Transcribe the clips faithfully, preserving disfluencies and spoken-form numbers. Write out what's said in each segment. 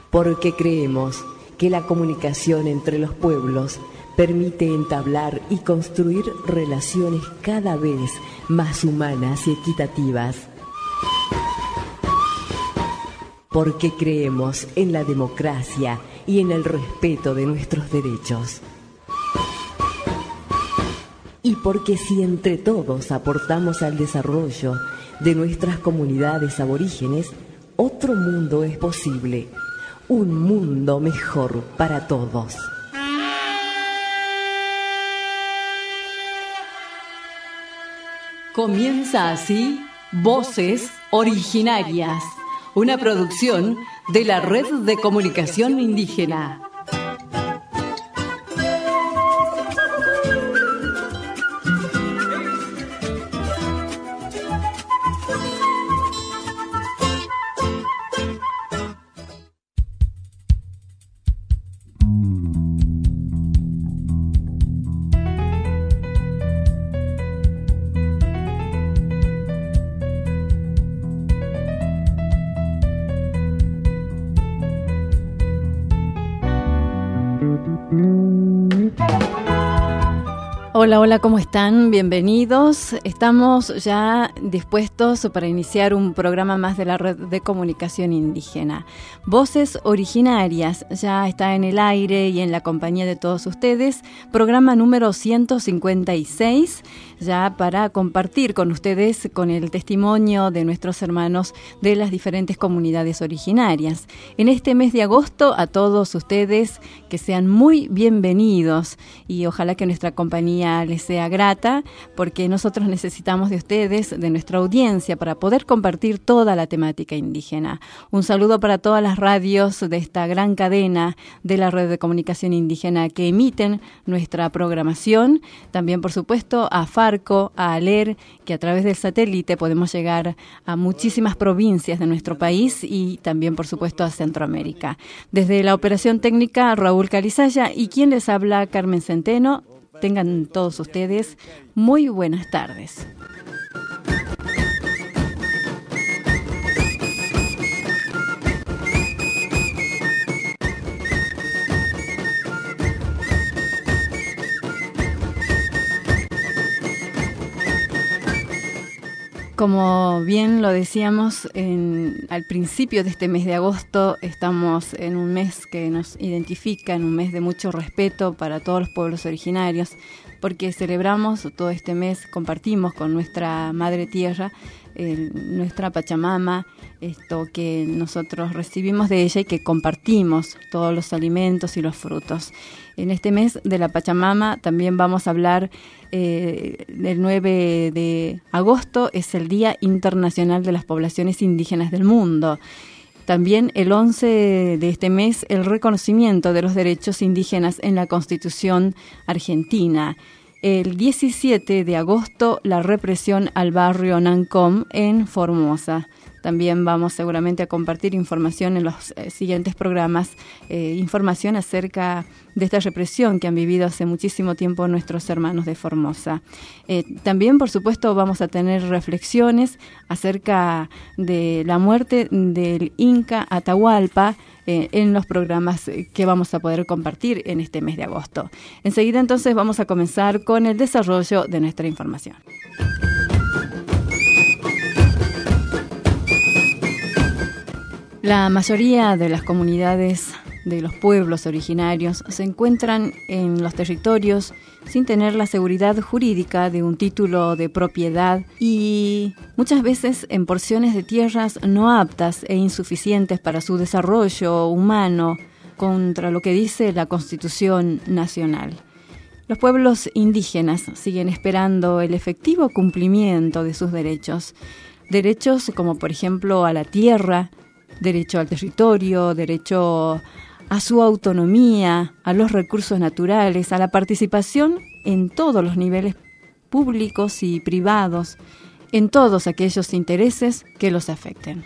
porque creemos que la comunicación entre los pueblos permite entablar y construir relaciones cada vez más humanas y equitativas. Porque creemos en la democracia y en el respeto de nuestros derechos. Y porque si entre todos aportamos al desarrollo de nuestras comunidades aborígenes, otro mundo es posible, un mundo mejor para todos. Comienza así Voces Originarias, una producción de la Red de Comunicación Indígena. Hola, hola, ¿cómo están? Bienvenidos. Estamos ya dispuestos para iniciar un programa más de la Red de Comunicación Indígena. Voces Originarias ya está en el aire y en la compañía de todos ustedes. Programa número ciento cincuenta y seis, ya para compartir con ustedes con el testimonio de nuestros hermanos de las diferentes comunidades originarias. En este mes de agosto, a todos ustedes que sean muy bienvenidos y ojalá que nuestra compañía les sea grata, porque nosotros necesitamos de ustedes, de nuestra audiencia, para poder compartir toda la temática indígena. Un saludo para todas las radios de esta gran cadena de la Red de Comunicación Indígena que emiten nuestra programación. También, por supuesto, a Farco, a ALER, que a través del satélite podemos llegar a muchísimas provincias de nuestro país y también, por supuesto, a Centroamérica. Desde la operación técnica, Raúl Calizaya, y quien les habla, Carmen Centeno. Tengan todos ustedes muy buenas tardes. Como bien lo decíamos en, al principio de este mes de agosto, estamos en un mes que nos identifica, en un mes de mucho respeto para todos los pueblos originarios, porque celebramos todo este mes, compartimos con nuestra Madre Tierra, eh, nuestra Pachamama, esto que nosotros recibimos de ella y que compartimos todos los alimentos y los frutos. En este mes de la Pachamama también vamos a hablar eh, del nueve de agosto, es el Día Internacional de las Poblaciones Indígenas del Mundo. También el once de este mes, el reconocimiento de los derechos indígenas en la Constitución argentina. El diecisiete de agosto, la represión al barrio Nancom en Formosa. También vamos seguramente a compartir información en los eh, siguientes programas, eh, información acerca de esta represión que han vivido hace muchísimo tiempo nuestros hermanos de Formosa. Eh, también, por supuesto, vamos a tener reflexiones acerca de la muerte del Inca Atahualpa eh, en los programas que vamos a poder compartir en este mes de agosto. Enseguida, entonces, vamos a comenzar con el desarrollo de nuestra información. La mayoría de las comunidades de los pueblos originarios se encuentran en los territorios sin tener la seguridad jurídica de un título de propiedad y muchas veces en porciones de tierras no aptas e insuficientes para su desarrollo humano, contra lo que dice la Constitución Nacional. Los pueblos indígenas siguen esperando el efectivo cumplimiento de sus derechos. Derechos como, por ejemplo, a la tierra, derecho al territorio, derecho a su autonomía, a los recursos naturales, a la participación en todos los niveles públicos y privados, en todos aquellos intereses que los afecten.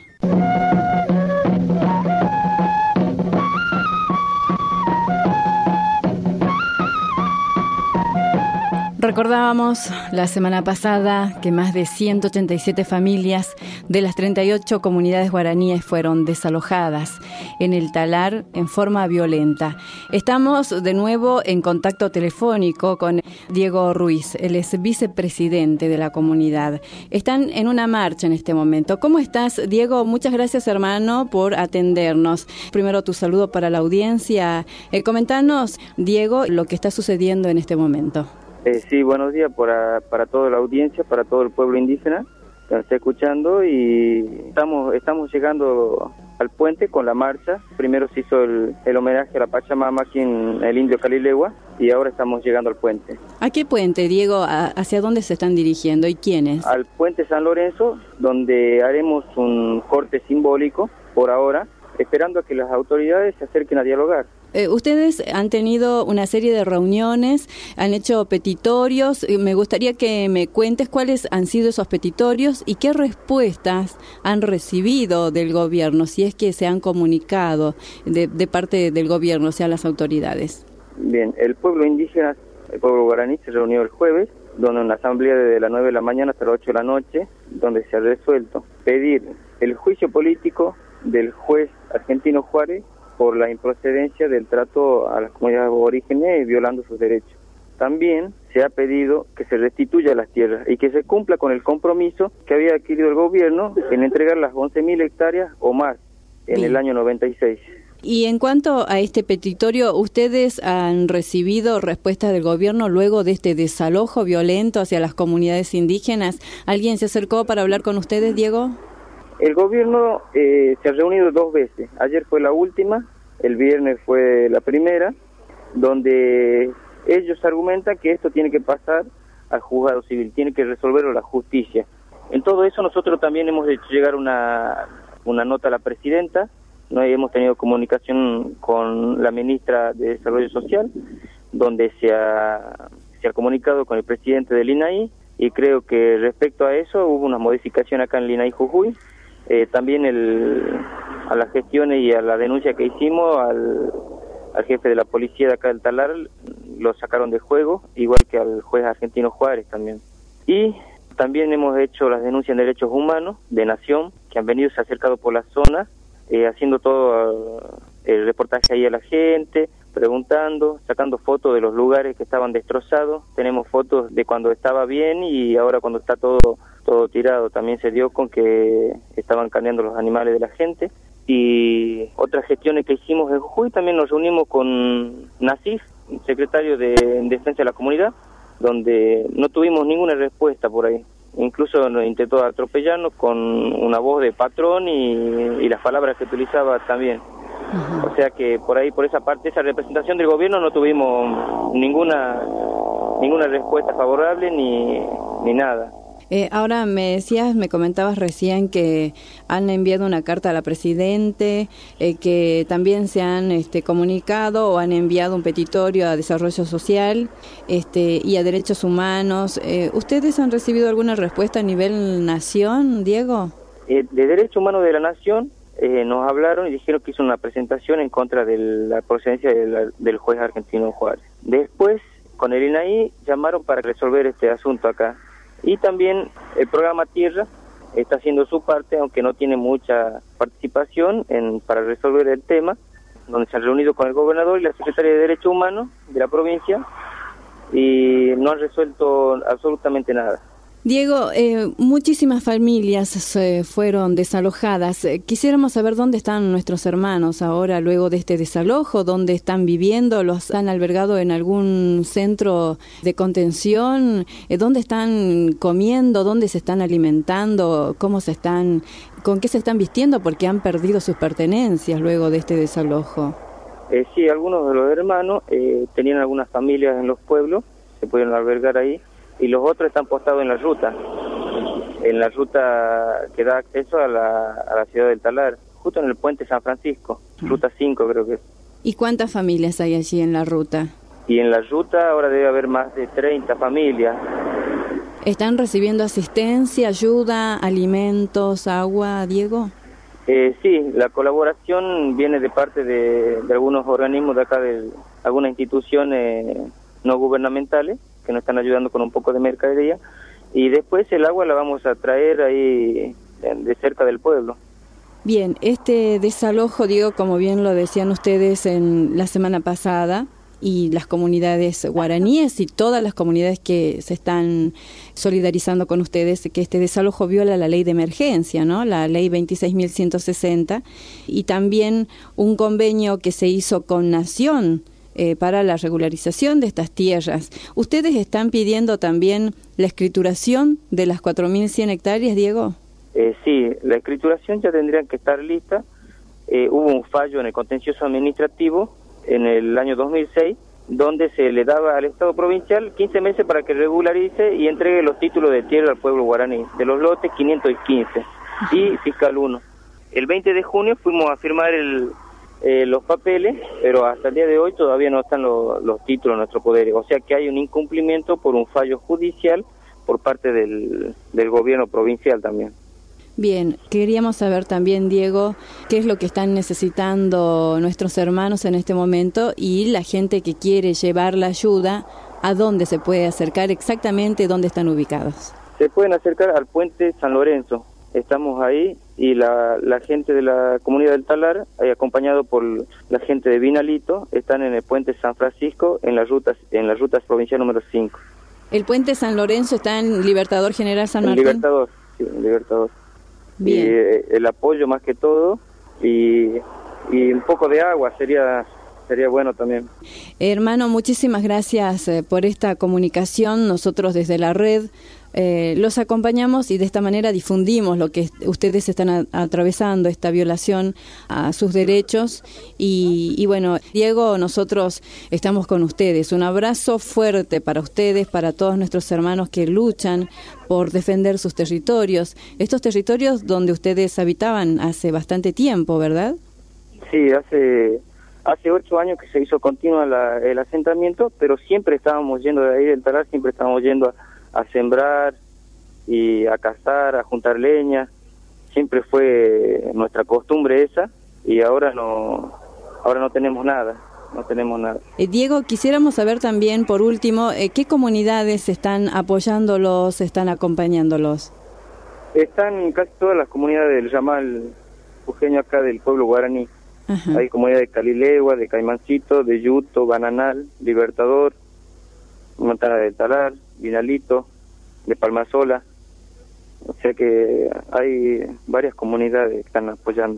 Recordábamos la semana pasada que más de ciento ochenta y siete familias de las treinta y ocho comunidades guaraníes fueron desalojadas en el Talar en forma violenta. Estamos de nuevo en contacto telefónico con Diego Ruiz, él es vicepresidente de la comunidad. Están en una marcha en este momento. ¿Cómo estás, Diego? Muchas gracias, hermano, por atendernos. Primero tu saludo para la audiencia. Eh, comentanos, Diego, lo que está sucediendo en este momento. Eh, sí, buenos días para, para toda la audiencia, para todo el pueblo indígena que nos está escuchando, y estamos estamos llegando al puente con la marcha. Primero se hizo el, el homenaje a la Pachamama aquí en el Indio Calilegua y ahora estamos llegando al puente. ¿A qué puente, Diego? ¿A, ¿Hacia dónde se están dirigiendo y quiénes? Al puente San Lorenzo, donde haremos un corte simbólico por ahora, esperando a que las autoridades se acerquen a dialogar. Eh, ustedes han tenido una serie de reuniones, han hecho petitorios. Me gustaría que me cuentes cuáles han sido esos petitorios y qué respuestas han recibido del gobierno, si es que se han comunicado de, de parte del gobierno, o sea, las autoridades. Bien, el pueblo indígena, el pueblo guaraní, se reunió el jueves, donde una asamblea desde las nueve de la mañana hasta las ocho de la noche, donde se ha resuelto pedir el juicio político del juez argentino Juárez por la improcedencia del trato a las comunidades aborígenes violando sus derechos. También se ha pedido que se restituya las tierras y que se cumpla con el compromiso que había adquirido el gobierno en entregar las once mil hectáreas o más en Bien. el año noventa y seis. Y en cuanto a este petitorio, ¿ustedes han recibido respuestas del gobierno luego de este desalojo violento hacia las comunidades indígenas? ¿Alguien se acercó para hablar con ustedes, Diego? El gobierno eh, se ha reunido dos veces. Ayer fue la última, el viernes fue la primera, donde ellos argumentan que esto tiene que pasar al juzgado civil, tiene que resolverlo la justicia. En todo eso nosotros también hemos hecho llegar una, una nota a la presidenta, no hemos tenido comunicación con la ministra de Desarrollo Social, donde se ha, se ha comunicado con el presidente del I N A I, y creo que respecto a eso hubo una modificación acá en el I N A I Jujuy. Eh, también el, a las gestiones y a la denuncia que hicimos al, al jefe de la policía de acá del Talar lo sacaron de juego, igual que al juez argentino Juárez también. Y también hemos hecho las denuncias en derechos humanos de Nación, que han venido, se han acercado por la zona, eh, haciendo todo uh, el reportaje ahí a la gente, preguntando, sacando fotos de los lugares que estaban destrozados. Tenemos fotos de cuando estaba bien y ahora cuando está todo todo tirado. También se dio con que estaban carneando los animales de la gente. Y otras gestiones que hicimos en Jujuy, también nos reunimos con Nasif, secretario de Defensa de la Comunidad, donde no tuvimos ninguna respuesta por ahí. Incluso nos intentó atropellarnos con una voz de patrón y, y las palabras que utilizaba también. Uh-huh. O sea que por ahí, por esa parte, esa representación del gobierno no tuvimos ninguna ninguna respuesta favorable ni, ni nada. Eh, ahora me decías, me comentabas recién que han enviado una carta a la Presidente, eh, que también se han este, comunicado o han enviado un petitorio a Desarrollo Social este, y a Derechos Humanos. Eh, ¿Ustedes han recibido alguna respuesta a nivel nación, Diego? Eh, de Derechos Humanos de la Nación eh, nos hablaron y dijeron que hizo una presentación en contra de la procedencia de la, del juez argentino Juárez. Después, con el I N A I, llamaron para resolver este asunto acá. Y también el programa Tierra está haciendo su parte, aunque no tiene mucha participación en para resolver el tema, donde se han reunido con el gobernador y la secretaria de Derechos Humanos de la provincia y no han resuelto absolutamente nada. Diego, eh, muchísimas familias eh, fueron desalojadas. Eh, quisiéramos saber dónde están nuestros hermanos ahora luego de este desalojo, dónde están viviendo, los han albergado en algún centro de contención, eh, dónde están comiendo, dónde se están alimentando, cómo se están, con qué se están vistiendo, porque han perdido sus pertenencias luego de este desalojo. Eh, sí, algunos de los hermanos eh, tenían algunas familias en los pueblos, se pudieron albergar ahí. Y los otros están postados en la ruta, en la ruta que da acceso a la, a la ciudad del Talar, justo en el puente San Francisco, ruta cinco creo que es. ¿Y cuántas familias hay allí en la ruta? Y en la ruta ahora debe haber más de treinta familias. ¿Están recibiendo asistencia, ayuda, alimentos, agua, Diego? Eh, sí, la colaboración viene de parte de, de algunos organismos de acá, de algunas instituciones no gubernamentales, que nos están ayudando con un poco de mercadería, y después el agua la vamos a traer ahí de cerca del pueblo. Bien, este desalojo, Diego, como bien lo decían ustedes en la semana pasada, y las comunidades guaraníes y todas las comunidades que se están solidarizando con ustedes, que este desalojo viola la ley de emergencia, ¿no? La ley veintiséis mil ciento sesenta, y también un convenio que se hizo con Nación eh, para la regularización de estas tierras. ¿Ustedes están pidiendo también la escrituración de las cuatro mil cien hectáreas, Diego? Eh, sí, la escrituración ya tendría que estar lista. Eh, hubo un fallo en el contencioso administrativo en el año dos mil seis, donde se le daba al Estado provincial quince meses para que regularice y entregue los títulos de tierra al pueblo guaraní, de los lotes quinientos quince y fiscal uno. El veinte de junio fuimos a firmar el, eh, los papeles, pero hasta el día de hoy todavía no están lo, los títulos en nuestro poder, o sea que hay un incumplimiento por un fallo judicial por parte del, del gobierno provincial también. Bien, queríamos saber también, Diego, qué es lo que están necesitando nuestros hermanos en este momento y la gente que quiere llevar la ayuda, ¿a dónde se puede acercar exactamente, dónde están ubicados? Se pueden acercar al puente San Lorenzo, estamos ahí, y la, la gente de la comunidad del Talar, ahí acompañado por la gente de Vinalito, están en el puente San Francisco, en las rutas, en las rutas provincial número cinco. ¿El puente San Lorenzo está en Libertador General San Martín? En Libertador, sí, en Libertador. Bien. Y eh, el apoyo más que todo, y, y un poco de agua sería sería bueno también. Hermano, muchísimas gracias eh, por esta comunicación. Nosotros desde la red eh, los acompañamos y de esta manera difundimos lo que ustedes están a, atravesando, esta violación a sus derechos. Y, y bueno, Diego, nosotros estamos con ustedes. Un abrazo fuerte para ustedes, para todos nuestros hermanos que luchan por defender sus territorios. Estos territorios donde ustedes habitaban hace bastante tiempo, ¿verdad? Sí, hace... Hace ocho años que se hizo continua la, el asentamiento, pero siempre estábamos yendo de ahí del Talar, siempre estábamos yendo a, a sembrar y a cazar, a juntar leña. Siempre fue nuestra costumbre esa, y ahora no, ahora no tenemos nada, no tenemos nada. Eh, Diego, quisiéramos saber también, por último, eh, ¿qué comunidades están apoyándolos, están acompañándolos? Están casi todas las comunidades del ramal jujeño acá del pueblo guaraní. Ajá. Hay comunidades de Calilegua, de Caimancito, de Yuto, Bananal, Libertador, Montana del Talar, Vinalito, de Palmasola. O sea que hay varias comunidades que están apoyando.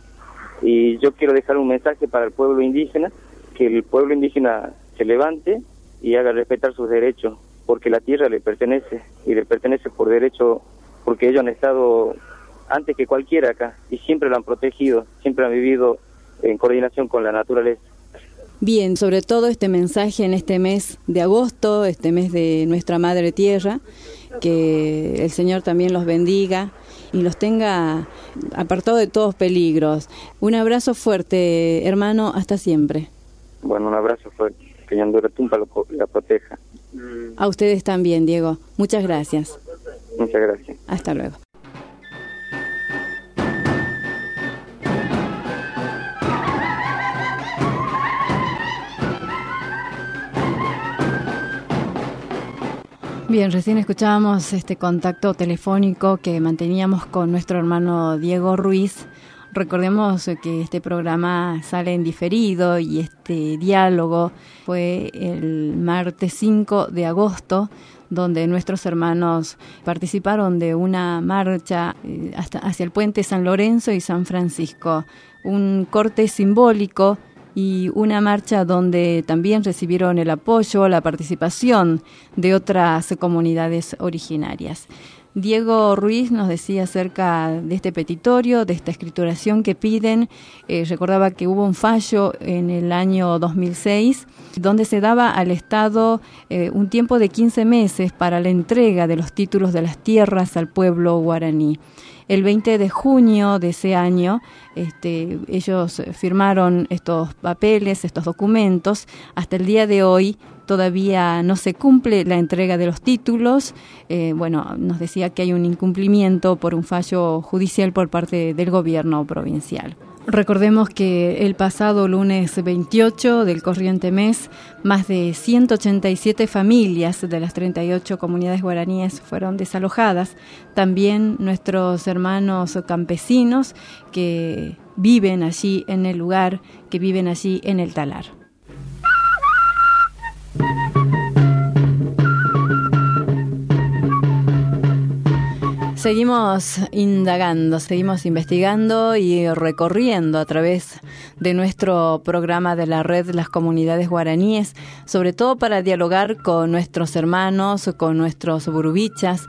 Y yo quiero dejar un mensaje para el pueblo indígena, que el pueblo indígena se levante y haga respetar sus derechos, porque la tierra le pertenece, y le pertenece por derecho, porque ellos han estado antes que cualquiera acá, y siempre lo han protegido, siempre han vivido en coordinación con la naturaleza. Bien, sobre todo este mensaje en este mes de agosto, este mes de nuestra Madre Tierra, que el Señor también los bendiga y los tenga apartados de todos peligros. Un abrazo fuerte, hermano, hasta siempre. Bueno, un abrazo fuerte, que Yandura Tumpa lo, la proteja. A ustedes también, Diego. Muchas gracias. Muchas gracias. Hasta luego. Bien, recién escuchábamos este contacto telefónico que manteníamos con nuestro hermano Diego Ruiz. Recordemos que este programa sale en diferido y este diálogo fue el martes cinco de agosto, donde nuestros hermanos participaron de una marcha hasta hacia el puente San Lorenzo y San Francisco, un corte simbólico y una marcha donde también recibieron el apoyo, la participación de otras comunidades originarias. Diego Ruiz nos decía acerca de este petitorio, de esta escrituración que piden. Eh, recordaba que hubo un fallo en el año dos mil seis donde se daba al Estado eh, un tiempo de quince meses para la entrega de los títulos de las tierras al pueblo guaraní. El veinte de junio de ese año, este, ellos firmaron estos papeles, estos documentos. Hasta el día de hoy todavía no se cumple la entrega de los títulos. Eh, bueno, nos decía que hay un incumplimiento por un fallo judicial por parte del gobierno provincial. Recordemos que el pasado lunes veintiocho del corriente mes, más de ciento ochenta y siete familias de las treinta y ocho comunidades guaraníes fueron desalojadas. También nuestros hermanos campesinos que viven allí en el lugar, que viven allí en el talar. Seguimos indagando, seguimos investigando y recorriendo a través de nuestro programa de la red Las Comunidades Guaraníes, sobre todo para dialogar con nuestros hermanos, con nuestros burubichas,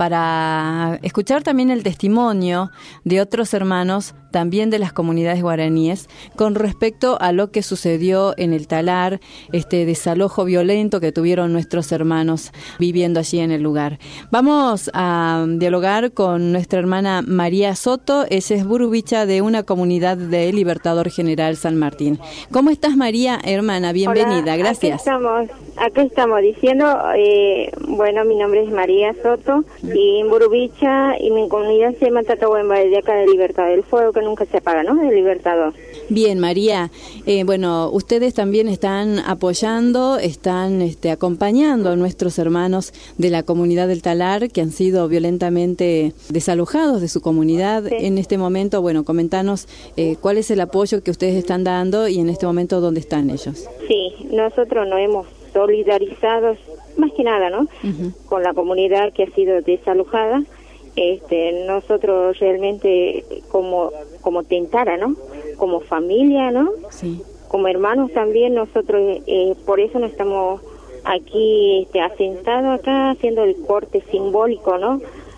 para escuchar también el testimonio de otros hermanos también de las comunidades guaraníes con respecto a lo que sucedió en el talar, este desalojo violento que tuvieron nuestros hermanos viviendo allí en el lugar. Vamos a dialogar con nuestra hermana María Soto. Ella es burubicha de una comunidad de Libertador General San Martín. ¿Cómo estás, María, hermana? Bienvenida. Hola, gracias. Aquí estamos, aquí estamos diciendo, eh, bueno, mi nombre es María Soto y en burubicha y mi comunidad se llama Tatahuemba, de acá de Libertador del Fuego, que nunca se apaga, ¿no? De Libertador. Bien, María, eh, bueno, ustedes también están apoyando, están este, acompañando a nuestros hermanos de la comunidad del Talar que han sido violentamente desalojados de su comunidad. Sí. En este momento, bueno, comentanos eh, cuál es el apoyo que ustedes están dando y en este momento dónde están ellos. Sí, nosotros nos hemos solidarizado, más que nada, ¿no? Uh-huh. Con la comunidad que ha sido desalojada. Este, nosotros realmente como como Tentara, ¿no? Como familia, ¿no? Sí. Como hermanos también nosotros, eh, por eso no estamos aquí este, asentados acá haciendo el corte simbólico, ¿no?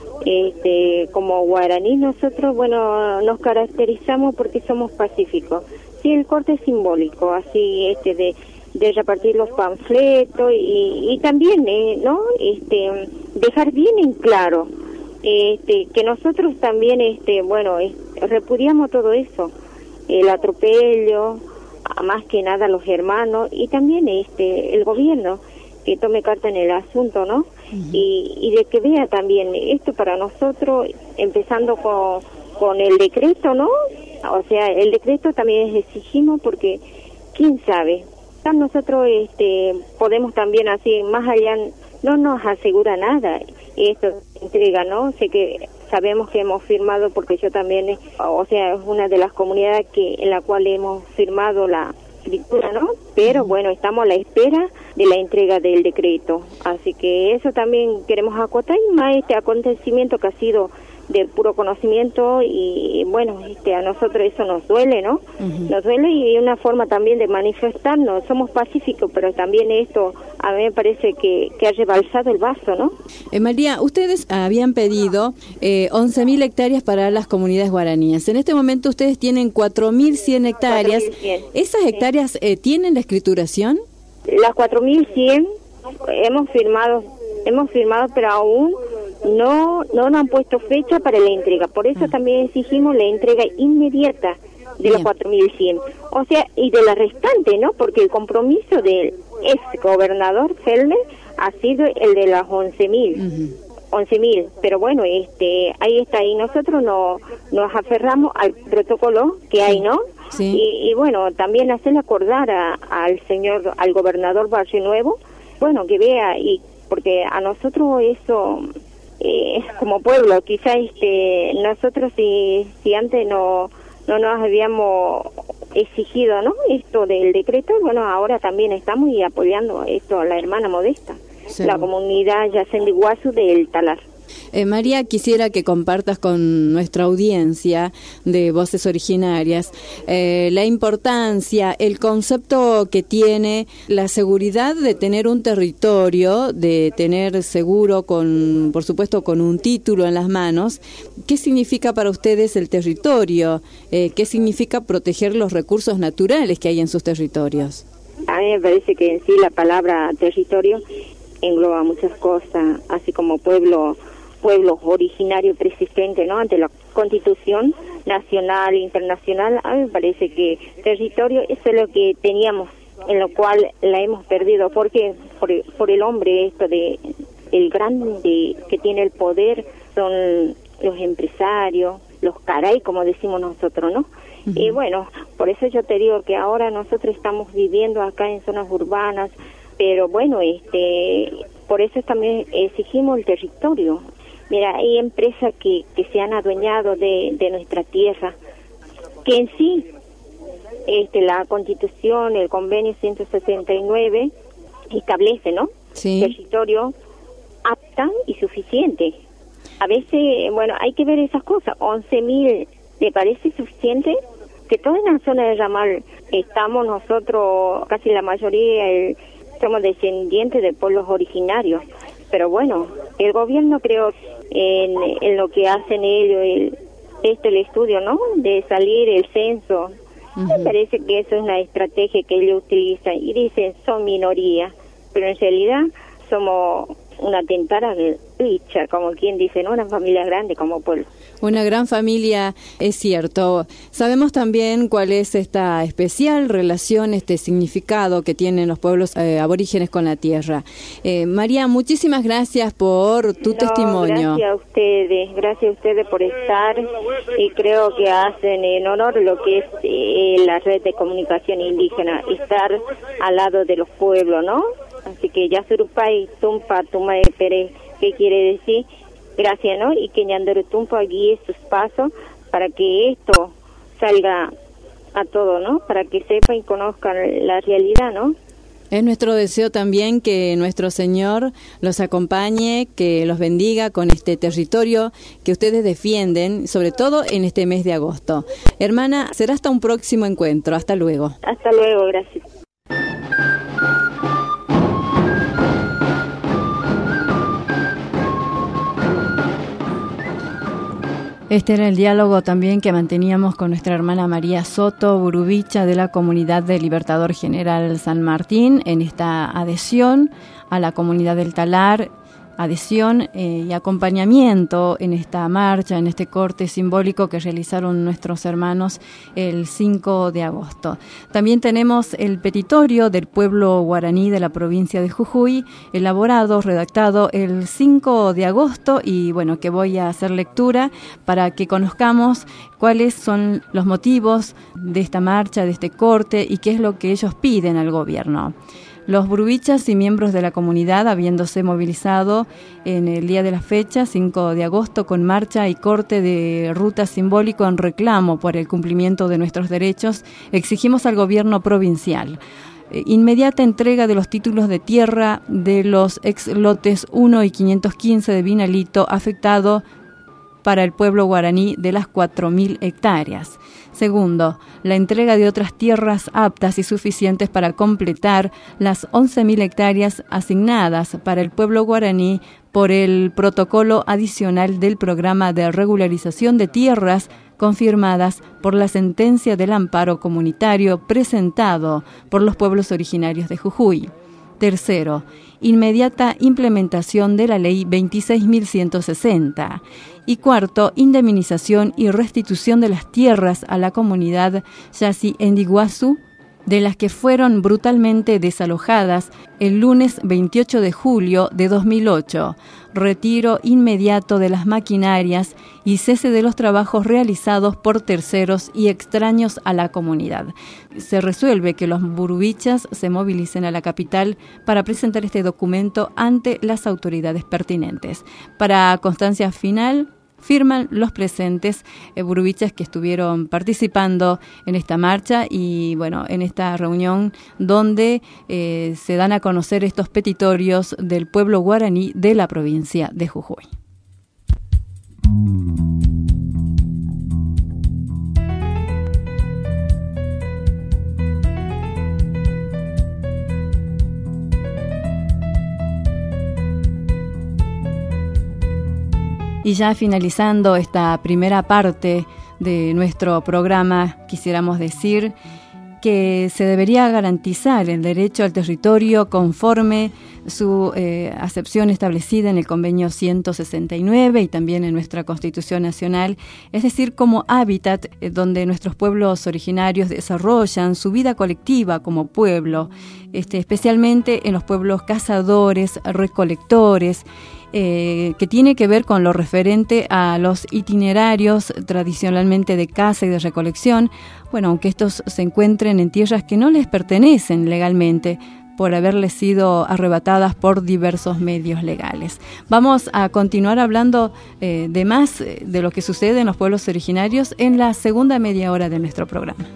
Este, como guaraní nosotros, bueno, nos caracterizamos porque somos pacíficos. Sí, el corte simbólico, así, este, de de repartir los panfletos y, y también, eh, ¿no? Este, dejar bien en claro Este, que nosotros también, este, bueno, es, repudiamos todo eso, el atropello, más que nada los hermanos y también este, el gobierno que tome carta en el asunto, ¿no? Uh-huh. y, y de que vea también esto para nosotros, empezando con, con el decreto, ¿no? O sea, el decreto también exigimos porque, quién sabe, nosotros este, podemos también así, más allá, no nos asegura nada esto entrega, ¿no? Sé que sabemos que hemos firmado, porque yo también, o sea, es una de las comunidades que en la cual hemos firmado la escritura, ¿no? Pero bueno, estamos a la espera de la entrega del decreto, así que eso también queremos acotar, y más este acontecimiento que ha sido de puro conocimiento y bueno, este, a nosotros eso nos duele, ¿no? Uh-huh. Nos duele y una forma también de manifestarnos, somos pacíficos, pero también esto a mí me parece que, que ha rebalsado el vaso, ¿no? Eh, María, ustedes habían pedido eh, once mil hectáreas para las comunidades guaraníes. En este momento ustedes tienen cuatro mil cien hectáreas. cuatro mil cien. ¿Esas hectáreas sí. eh, tienen la escrituración? Las cuatro mil cien hemos firmado, hemos firmado, pero aún no no nos han puesto fecha para la entrega. Por eso ah. también exigimos la entrega inmediata de Bien. Los cuatro mil cien. O sea, y de la restante, ¿no? Porque el compromiso del ex gobernador Fellner ha sido el de las once mil. Uh-huh. once mil, pero bueno, este ahí está, y nosotros no, nos aferramos al protocolo que hay, ¿no? Sí. Y, y bueno, también hacerle acordar a, al señor, al gobernador Barrio Nuevo, bueno, que vea, y porque a nosotros eso... Eh, como pueblo, quizás este, nosotros si si antes no no nos habíamos exigido, ¿no? Esto del decreto, bueno, ahora también estamos y apoyando esto a la hermana Modesta, sí. La comunidad Yacén de Iguazú del Talar. Eh, María, quisiera que compartas con nuestra audiencia de Voces Originarias eh, la importancia, el concepto que tiene la seguridad de tener un territorio, de tener seguro, con, por supuesto, con un título en las manos. ¿Qué significa para ustedes el territorio? Eh, ¿Qué significa proteger los recursos naturales que hay en sus territorios? A mí me parece que en sí la palabra territorio engloba muchas cosas, así como pueblo... pueblo originario persistente, ¿no? Ante la Constitución nacional e internacional. A mí me parece que territorio, eso es lo que teníamos, en lo cual la hemos perdido, porque por, por el hombre, esto de el grande que tiene el poder son los empresarios, los caray, como decimos nosotros, ¿no? Uh-huh. Y bueno, por eso yo te digo que ahora nosotros estamos viviendo acá en zonas urbanas, pero bueno, este, por eso también exigimos el territorio. Mira, hay empresas que, que se han adueñado de, de nuestra tierra, que en sí, este, la Constitución, el convenio ciento sesenta y nueve, establece, ¿no? Sí. Territorio apta y suficiente. A veces, bueno, hay que ver esas cosas. once mil, ¿le parece suficiente? Que toda en la zona de ramal estamos nosotros, casi la mayoría, el, somos descendientes de pueblos originarios. Pero bueno, el gobierno creo en, en lo que hacen ellos, el, esto, el estudio, ¿no? De salir el censo. Uh-huh. Me parece que eso es una estrategia que ellos utilizan y dicen son minoría, pero en realidad somos una tentada de dicha, como quien dice, ¿no? Una familia grande como pueblo. Una gran familia, es cierto. Sabemos también cuál es esta especial relación, este significado que tienen los pueblos eh, aborígenes con la tierra. Eh, María, muchísimas gracias por tu no, testimonio. Gracias a ustedes, gracias a ustedes por estar, y creo que hacen en honor lo que es eh, la red de comunicación indígena, estar al lado de los pueblos, ¿no? Así que ya surupay, tumpa, tumay, pere, ¿qué quiere decir? Gracias, ¿no? Y que Ñandero Tumpa guíe sus pasos para que esto salga a todo, ¿no? Para que sepan y conozcan la realidad, ¿no? Es nuestro deseo también que nuestro Señor los acompañe, que los bendiga con este territorio que ustedes defienden, sobre todo en este mes de agosto. Hermana, será hasta un próximo encuentro. Hasta luego. Hasta luego, gracias. Este era el diálogo también que manteníamos con nuestra hermana María Soto Burubicha de la Comunidad del Libertador General San Martín en esta adhesión a la comunidad del Talar, adhesión eh, y acompañamiento en esta marcha, en este corte simbólico que realizaron nuestros hermanos el cinco de agosto. También tenemos el petitorio del pueblo guaraní de la provincia de Jujuy, elaborado, redactado el cinco de agosto, y bueno, que voy a hacer lectura para que conozcamos cuáles son los motivos de esta marcha, de este corte, y qué es lo que ellos piden al gobierno. Los burubichas y miembros de la comunidad, habiéndose movilizado en el día de la fecha, cinco de agosto, con marcha y corte de ruta simbólico en reclamo por el cumplimiento de nuestros derechos, exigimos al gobierno provincial eh, inmediata entrega de los títulos de tierra de los ex lotes uno y quinientos quince de Vinalito, afectado para el pueblo guaraní de las cuatro mil hectáreas. Segundo, la entrega de otras tierras aptas y suficientes para completar las once mil hectáreas asignadas para el pueblo guaraní por el protocolo adicional del programa de regularización de tierras confirmadas por la sentencia del amparo comunitario presentado por los pueblos originarios de Jujuy. Tercero, inmediata implementación de la ley veintiséis mil ciento sesenta. Y cuarto, indemnización y restitución de las tierras a la comunidad Yasi Endiguazú, de las que fueron brutalmente desalojadas el lunes veintiocho de julio de dos mil ocho, retiro inmediato de las maquinarias y cese de los trabajos realizados por terceros y extraños a la comunidad. Se resuelve que los burubichas se movilicen a la capital para presentar este documento ante las autoridades pertinentes. Para constancia final, firman los presentes eh, burubichas que estuvieron participando en esta marcha y bueno, en esta reunión donde eh, se dan a conocer estos petitorios del pueblo guaraní de la provincia de Jujuy. Y ya finalizando esta primera parte de nuestro programa, quisiéramos decir que se debería garantizar el derecho al territorio conforme su eh, acepción establecida en el convenio ciento sesenta y nueve y también en nuestra Constitución Nacional, es decir, como hábitat eh, donde nuestros pueblos originarios desarrollan su vida colectiva como pueblo, este, especialmente en los pueblos cazadores, recolectores, Eh, que tiene que ver con lo referente a los itinerarios tradicionalmente de caza y de recolección, bueno, aunque estos se encuentren en tierras que no les pertenecen legalmente por haberles sido arrebatadas por diversos medios legales. Vamos a continuar hablando eh, de más de lo que sucede en los pueblos originarios en la segunda media hora de nuestro programa.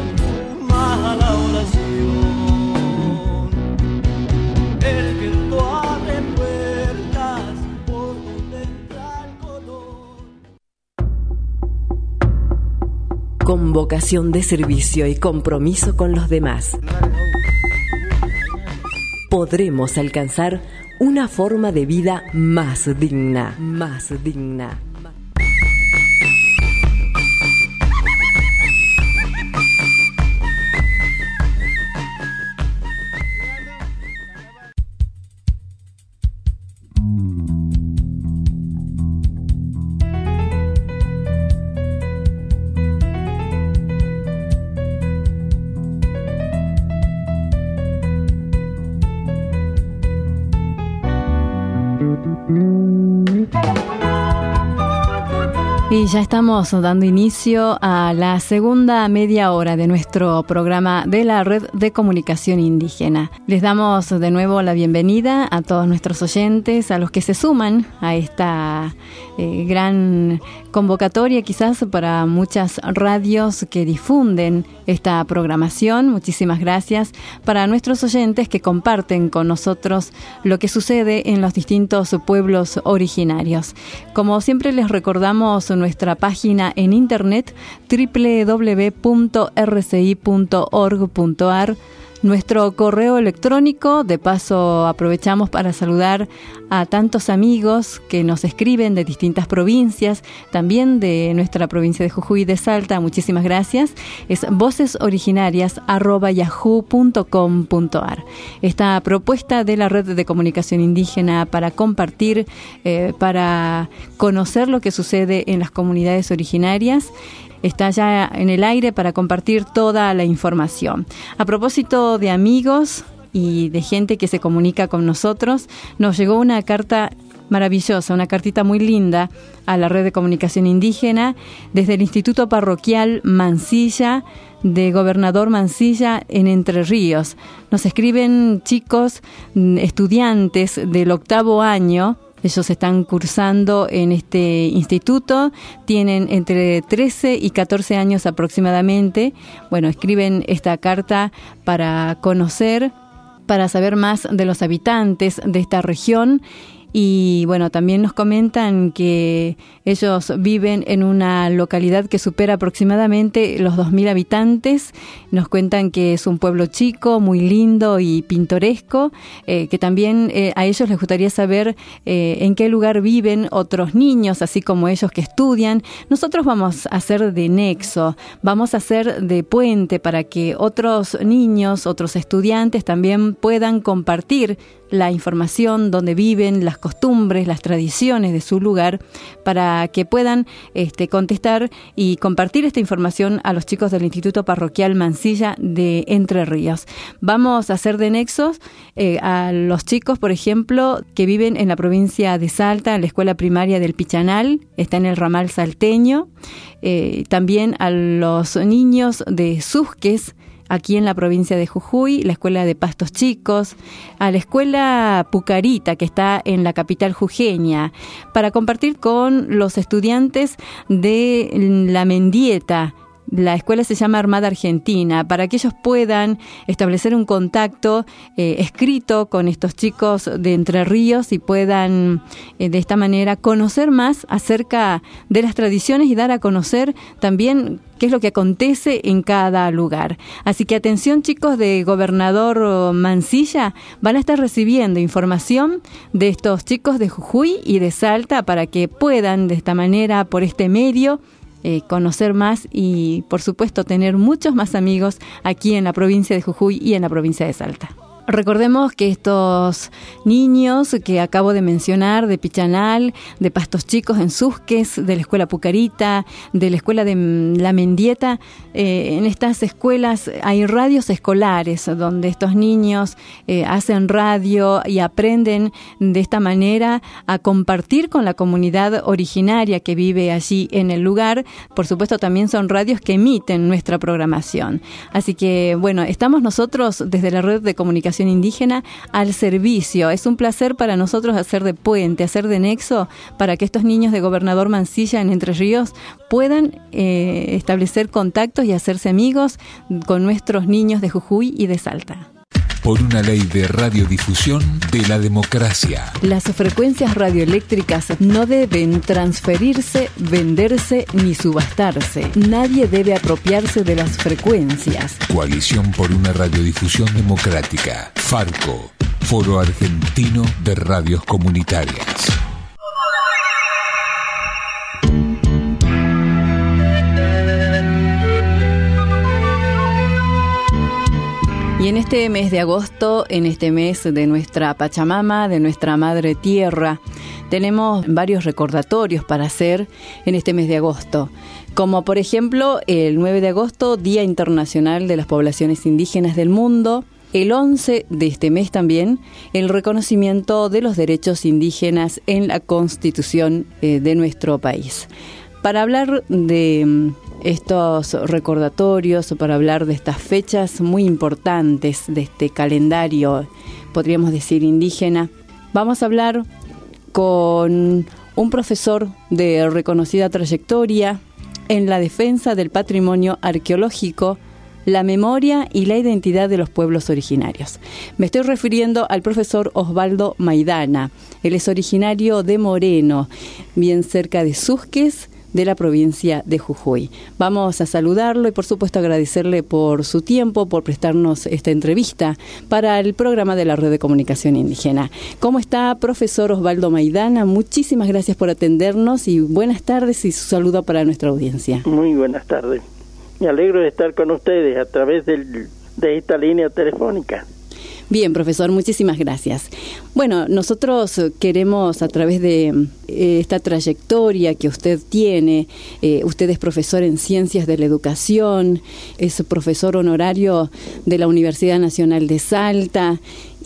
Con vocación de servicio y compromiso con los demás, podremos alcanzar una forma de vida más digna, más digna. Y ya estamos dando inicio a la segunda media hora de nuestro programa de la Red de Comunicación Indígena. Les damos de nuevo la bienvenida a todos nuestros oyentes, a los que se suman a esta eh, gran convocatoria quizás para muchas radios que difunden esta programación. Muchísimas gracias para nuestros oyentes que comparten con nosotros lo que sucede en los distintos pueblos originarios. Como siempre les recordamos nuestra página en internet doble u doble u doble u punto r c i punto org punto a r, nuestro correo electrónico. De paso aprovechamos para saludar a tantos amigos que nos escriben de distintas provincias, también de nuestra provincia de Jujuy y de Salta. Muchísimas gracias. Es vocesoriginarías arroba yahoo punto com punto a r. Esta propuesta de la Red de Comunicación Indígena para compartir, eh, para conocer lo que sucede en las comunidades originarias, está ya en el aire para compartir toda la información. A propósito de amigos y de gente que se comunica con nosotros, nos llegó una carta maravillosa, una cartita muy linda a la Red de Comunicación Indígena desde el Instituto Parroquial Mansilla de Gobernador Mansilla en Entre Ríos. Nos escriben chicos, estudiantes del octavo año. Ellos están cursando en este instituto, tienen entre trece y catorce años aproximadamente. Bueno, escriben esta carta para conocer, para saber más de los habitantes de esta región. Y bueno, también nos comentan que ellos viven en una localidad que supera aproximadamente los dos mil habitantes. Nos cuentan que es un pueblo chico, muy lindo y pintoresco, eh, que también eh, a ellos les gustaría saber eh, en qué lugar viven otros niños, así como ellos que estudian. Nosotros vamos a hacer de nexo, vamos a hacer de puente para que otros niños, otros estudiantes también puedan compartir la información, donde viven, las costumbres, las tradiciones de su lugar, para que puedan este, contestar y compartir esta información a los chicos del Instituto Parroquial Mansilla de Entre Ríos. Vamos a hacer de nexos eh, a los chicos, por ejemplo, que viven en la provincia de Salta, en la escuela primaria del Pichanal, está en el ramal salteño, eh, también a los niños de Susques, aquí en la provincia de Jujuy, la escuela de Pastos Chicos, a la escuela Pucarita, que está en la capital jujeña, para compartir con los estudiantes de La Mendieta. La escuela se llama Armada Argentina, para que ellos puedan establecer un contacto eh, escrito con estos chicos de Entre Ríos y puedan eh, de esta manera conocer más acerca de las tradiciones y dar a conocer también qué es lo que acontece en cada lugar. Así que atención, chicos de Gobernador Mansilla, van a estar recibiendo información de estos chicos de Jujuy y de Salta para que puedan de esta manera, por este medio, eh, conocer más y, por supuesto, tener muchos más amigos aquí en la provincia de Jujuy y en la provincia de Salta. Recordemos que estos niños que acabo de mencionar, de Pichanal, de Pastos Chicos en Susques, de la Escuela Pucarita, de la Escuela de La Mendieta, eh, en estas escuelas hay radios escolares donde estos niños eh, hacen radio y aprenden de esta manera a compartir con la comunidad originaria que vive allí en el lugar. Por supuesto, también son radios que emiten nuestra programación. Así que, bueno, estamos nosotros desde la Red de Comunicación Indígena al servicio. Es un placer para nosotros hacer de puente, hacer de nexo para que estos niños de Gobernador Mansilla en Entre Ríos puedan eh, establecer contactos y hacerse amigos con nuestros niños de Jujuy y de Salta. Por una ley de radiodifusión de la democracia. Las frecuencias radioeléctricas no deben transferirse, venderse ni subastarse. Nadie debe apropiarse de las frecuencias. Coalición por una radiodifusión democrática. Farco, Foro Argentino de Radios Comunitarias. Y en este mes de agosto, en este mes de nuestra Pachamama, de nuestra Madre Tierra, tenemos varios recordatorios para hacer en este mes de agosto. Como por ejemplo, el nueve de agosto, Día Internacional de las Poblaciones Indígenas del Mundo. El once de este mes también, el reconocimiento de los derechos indígenas en la Constitución eh, de nuestro país. Para hablar de estos recordatorios, para hablar de estas fechas muy importantes de este calendario, podríamos decir indígena, vamos a hablar con un profesor de reconocida trayectoria en la defensa del patrimonio arqueológico, la memoria y la identidad de los pueblos originarios. Me estoy refiriendo al profesor Osvaldo Maidana. Él es originario de Moreno, bien cerca de Susques, de la provincia de Jujuy. Vamos a saludarlo y por supuesto agradecerle por su tiempo, por prestarnos esta entrevista para el programa de la Red de Comunicación Indígena. ¿Cómo está, profesor Osvaldo Maidana? Muchísimas gracias por atendernos y buenas tardes y su saludo para nuestra audiencia. Muy buenas tardes. Me alegro de estar con ustedes a través del, de esta línea telefónica. Bien, profesor, muchísimas gracias. Bueno, nosotros queremos, a través de eh, esta trayectoria que usted tiene, eh, usted es profesor en Ciencias de la Educación, es profesor honorario de la Universidad Nacional de Salta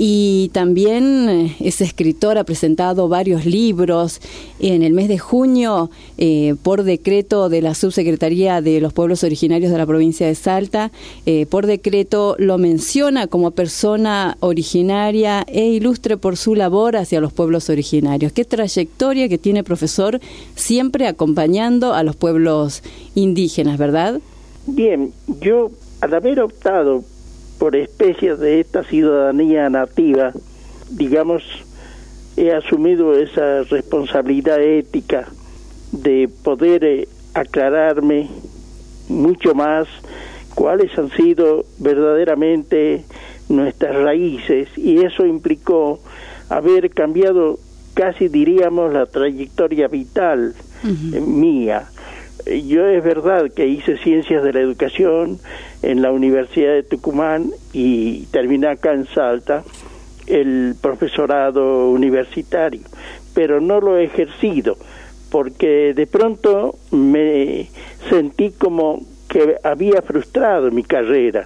y también es escritor, ha presentado varios libros. En el mes de junio, eh, por decreto de la Subsecretaría de los Pueblos Originarios de la provincia de Salta, eh, por decreto lo menciona como persona originaria e ilustre por su labor hacia los pueblos originarios. Qué trayectoria que tiene, profesor, siempre acompañando a los pueblos indígenas, ¿verdad? Bien, yo al haber optado por especies de esta ciudadanía nativa, digamos, he asumido esa responsabilidad ética de poder eh, aclararme mucho más cuáles han sido verdaderamente nuestras raíces, y eso implicó haber cambiado casi diríamos la trayectoria vital uh-huh. eh, mía. Yo es verdad que hice Ciencias de la Educación en la Universidad de Tucumán y terminé acá en Salta el profesorado universitario, pero no lo he ejercido porque de pronto me sentí como que había frustrado mi carrera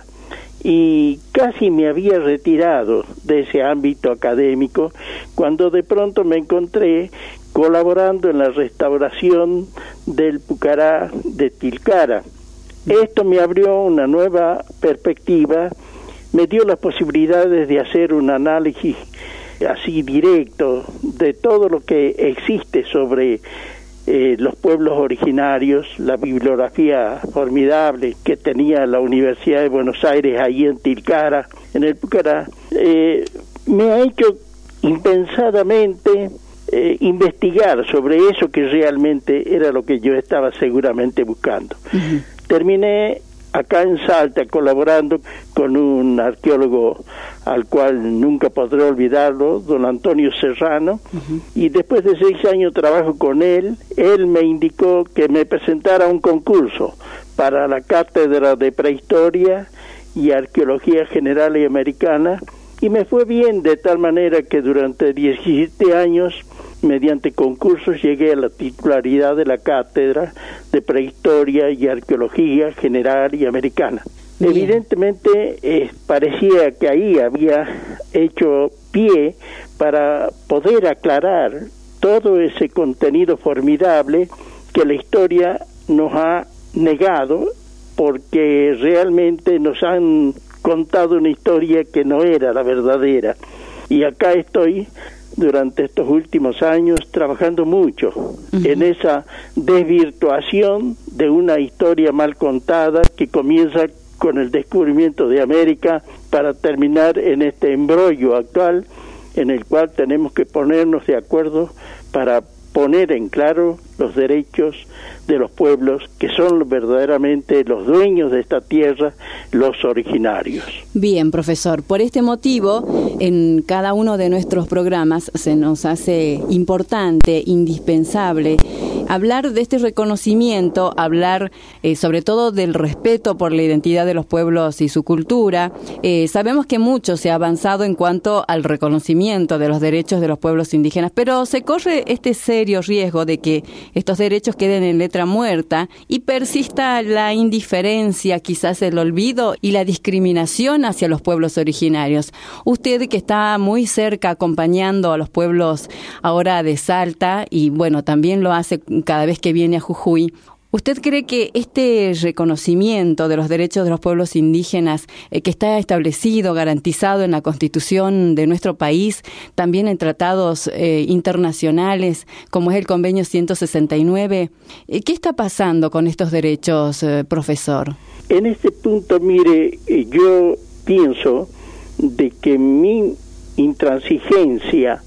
y casi me había retirado de ese ámbito académico cuando de pronto me encontré colaborando en la restauración del Pucará de Tilcara. Esto me abrió una nueva perspectiva, me dio las posibilidades de hacer un análisis así directo de todo lo que existe sobre eh, los pueblos originarios, la bibliografía formidable que tenía la Universidad de Buenos Aires ahí en Tilcara, en el Pucará, eh, me ha hecho impensadamente Eh, investigar sobre eso que realmente era lo que yo estaba seguramente buscando. Uh-huh. Terminé acá en Salta colaborando con un arqueólogo al cual nunca podré olvidarlo, don Antonio Serrano, uh-huh. y después de seis años trabajo con él, él me indicó que me presentara a un concurso para la Cátedra de Prehistoria y Arqueología General y Americana, y me fue bien de tal manera que durante diecisiete años, mediante concursos, llegué a la titularidad de la Cátedra de Prehistoria y Arqueología General y Americana. Bien. Evidentemente eh, parecía que ahí había hecho pie para poder aclarar todo ese contenido formidable que la historia nos ha negado, porque realmente nos han contado una historia que no era la verdadera. Y acá estoy durante estos últimos años trabajando mucho uh-huh. en esa desvirtuación de una historia mal contada que comienza con el descubrimiento de América para terminar en este embrollo actual en el cual tenemos que ponernos de acuerdo para poner en claro los derechos de los pueblos que son verdaderamente los dueños de esta tierra, los originarios. Bien, profesor, por este motivo, en cada uno de nuestros programas se nos hace importante, indispensable, hablar de este reconocimiento, hablar eh, sobre todo del respeto por la identidad de los pueblos y su cultura. Eh, sabemos que mucho se ha avanzado en cuanto al reconocimiento de los derechos de los pueblos indígenas, pero se corre este serio riesgo de que estos derechos queden en letra muerta y persista la indiferencia, quizás el olvido y la discriminación hacia los pueblos originarios. Usted, que está muy cerca acompañando a los pueblos ahora de Salta y bueno, también lo hace cada vez que viene a Jujuy, ¿usted cree que este reconocimiento de los derechos de los pueblos indígenas eh, que está establecido, garantizado en la Constitución de nuestro país, también en tratados eh, internacionales, como es el Convenio ciento sesenta y nueve, eh, ¿qué está pasando con estos derechos, eh, profesor? En este punto, mire, yo pienso de que mi intransigencia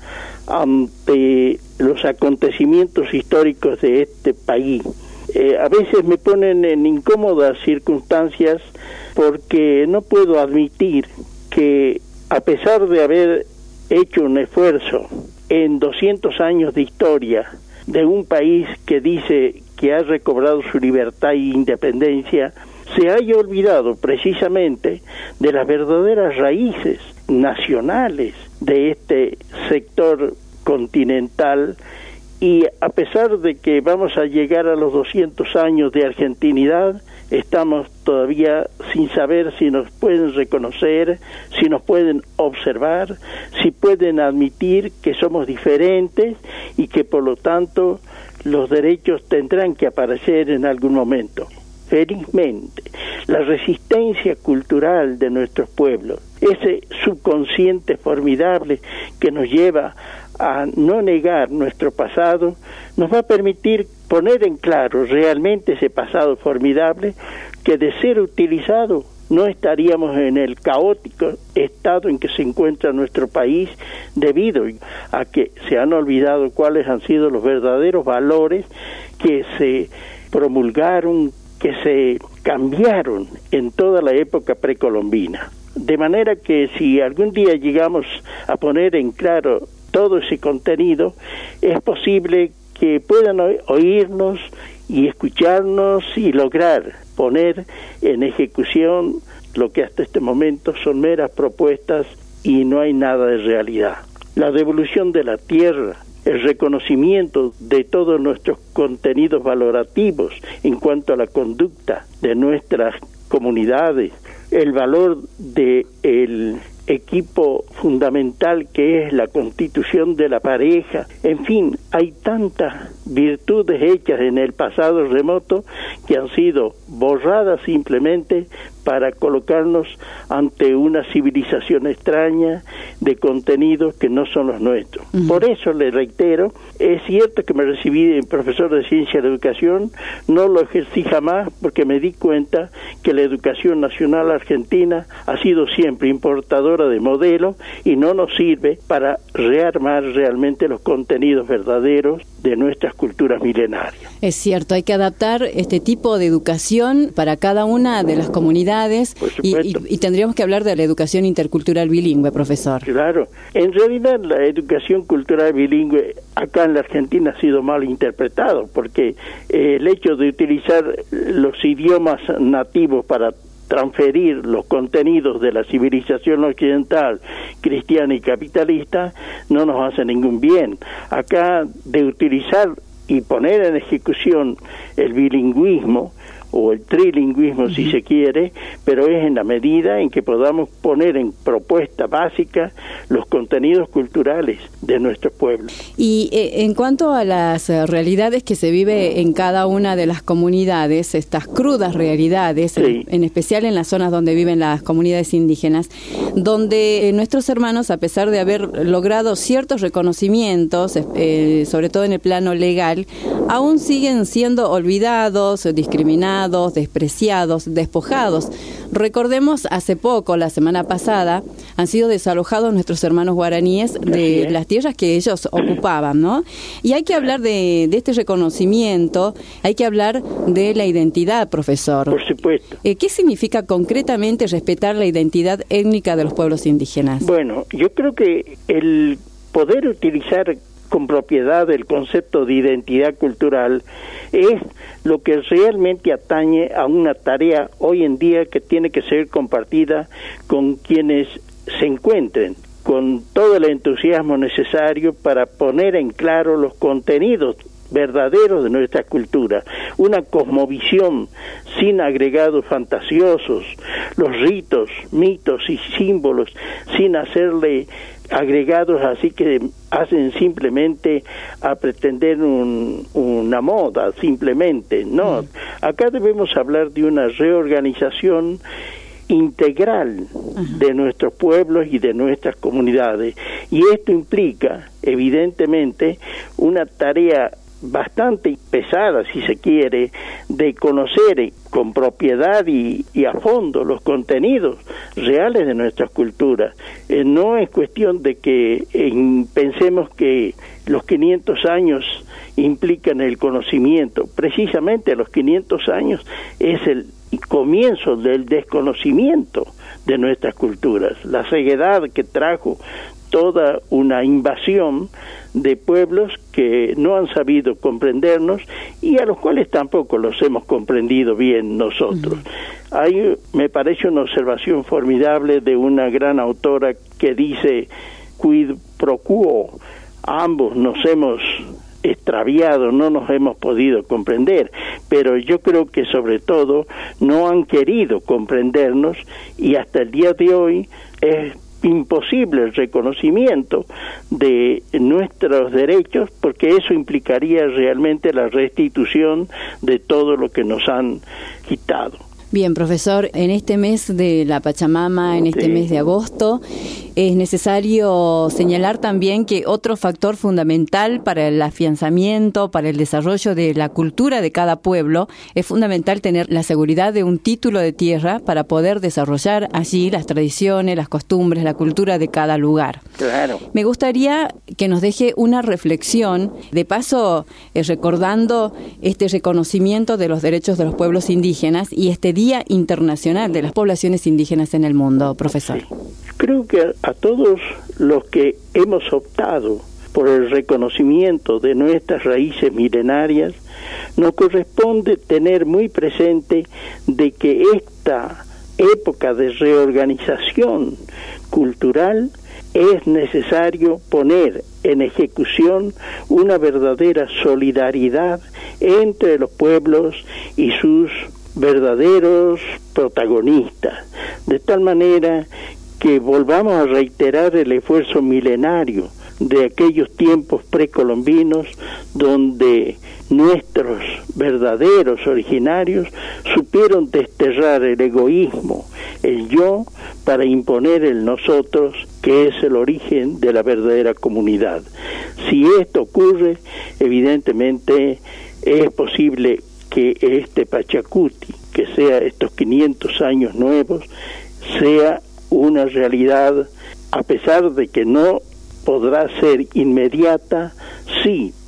ante los acontecimientos históricos de este país Eh, a veces me ponen en incómodas circunstancias porque no puedo admitir que, a pesar de haber hecho un esfuerzo en doscientos años de historia de un país que dice que ha recobrado su libertad e independencia, se haya olvidado precisamente de las verdaderas raíces nacionales de este sector continental. Y a pesar de que vamos a llegar a los doscientos años de argentinidad, estamos todavía sin saber si nos pueden reconocer, si nos pueden observar, si pueden admitir que somos diferentes y que por lo tanto los derechos tendrán que aparecer en algún momento. Felizmente, la resistencia cultural de nuestros pueblos, ese subconsciente formidable que nos lleva a no negar nuestro pasado, nos va a permitir poner en claro realmente ese pasado formidable que, de ser utilizado, no estaríamos en el caótico estado en que se encuentra nuestro país, debido a que se han olvidado cuáles han sido los verdaderos valores que se promulgaron, que se cambiaron en toda la época precolombina. De manera que si algún día llegamos a poner en claro todo ese contenido, es posible que puedan oírnos y escucharnos y lograr poner en ejecución lo que hasta este momento son meras propuestas y no hay nada de realidad. La devolución de la tierra, el reconocimiento de todos nuestros contenidos valorativos en cuanto a la conducta de nuestras comunidades, el valor de el equipo fundamental que es la constitución de la pareja, en fin, hay tantas virtudes hechas en el pasado remoto que han sido borradas simplemente para colocarnos ante una civilización extraña de contenidos que no son los nuestros. Uh-huh. Por eso le reitero, es cierto que me recibí en profesor de ciencia de educación, no lo ejercí jamás porque me di cuenta que la educación nacional argentina ha sido siempre importadora de modelos y no nos sirve para rearmar realmente los contenidos verdaderos de nuestras culturas milenarias. Es cierto, hay que adaptar este tipo de educación para cada una de las comunidades y, y, y tendríamos que hablar de la educación intercultural bilingüe, profesor. Claro, en realidad la educación cultural bilingüe acá en la Argentina ha sido mal interpretado, porque eh, el hecho de utilizar los idiomas nativos para transferir los contenidos de la civilización occidental, cristiana y capitalista, no nos hace ningún bien. Acá, de utilizar y poner en ejecución el bilingüismo, o el trilingüismo, uh-huh, si se quiere, pero es en la medida en que podamos poner en propuesta básica los contenidos culturales de nuestro pueblo. Y eh, en cuanto a las eh, realidades que se vive en cada una de las comunidades, estas crudas realidades, sí, en, en especial en las zonas donde viven las comunidades indígenas, donde eh, nuestros hermanos, a pesar de haber logrado ciertos reconocimientos, eh, sobre todo en el plano legal, aún siguen siendo olvidados, discriminados, despreciados, despojados. Recordemos, hace poco, la semana pasada, han sido desalojados nuestros hermanos guaraníes de las tierras que ellos ocupaban, ¿no? Y hay que hablar de, de este reconocimiento, hay que hablar de la identidad, profesor. Por supuesto. Eh, ¿Qué significa concretamente respetar la identidad étnica de los pueblos indígenas? Bueno, yo creo que el poder utilizar con propiedad el concepto de identidad cultural es lo que realmente atañe a una tarea hoy en día que tiene que ser compartida con quienes se encuentren con todo el entusiasmo necesario para poner en claro los contenidos verdaderos de nuestra cultura, una cosmovisión sin agregados fantasiosos, los ritos, mitos y símbolos sin hacerle agregados así que hacen simplemente a pretender un, una moda, simplemente, no. Acá debemos hablar de una reorganización integral de nuestros pueblos y de nuestras comunidades, y esto implica, evidentemente, una tarea bastante pesada, si se quiere, de conocer con propiedad y, y a fondo los contenidos reales de nuestras culturas. Eh, no es cuestión de que eh, pensemos que los quinientos años implican el conocimiento. Precisamente los quinientos años es el comienzo del desconocimiento de nuestras culturas, la ceguedad que trajo toda una invasión de pueblos que no han sabido comprendernos y a los cuales tampoco los hemos comprendido bien nosotros. Uh-huh. Hay, me parece, una observación formidable de una gran autora que dice: quid pro quo, ambos nos hemos extraviado, no nos hemos podido comprender, pero yo creo que sobre todo no han querido comprendernos y hasta el día de hoy es imposible el reconocimiento de nuestros derechos, porque eso implicaría realmente la restitución de todo lo que nos han quitado. Bien, profesor, en este mes de la Pachamama, en este sí. mes de agosto, es necesario señalar también que otro factor fundamental para el afianzamiento, para el desarrollo de la cultura de cada pueblo, es fundamental tener la seguridad de un título de tierra para poder desarrollar allí las tradiciones, las costumbres, la cultura de cada lugar. Claro. Me gustaría que nos deje una reflexión, de paso eh, recordando este reconocimiento de los derechos de los pueblos indígenas y este Día Internacional de las Poblaciones Indígenas en el Mundo, profesor. Sí. Creo que a todos los que hemos optado por el reconocimiento de nuestras raíces milenarias, nos corresponde tener muy presente de que esta época de reorganización cultural es necesario poner en ejecución una verdadera solidaridad entre los pueblos y sus verdaderos protagonistas, de tal manera que volvamos a reiterar el esfuerzo milenario de aquellos tiempos precolombinos donde nuestros verdaderos originarios supieron desterrar el egoísmo, el yo, para imponer el nosotros, que es el origen de la verdadera comunidad. Si esto ocurre, evidentemente es posible que este Pachacuti, que sea estos quinientos años nuevos, sea una realidad, a pesar de que no podrá ser inmediata, sí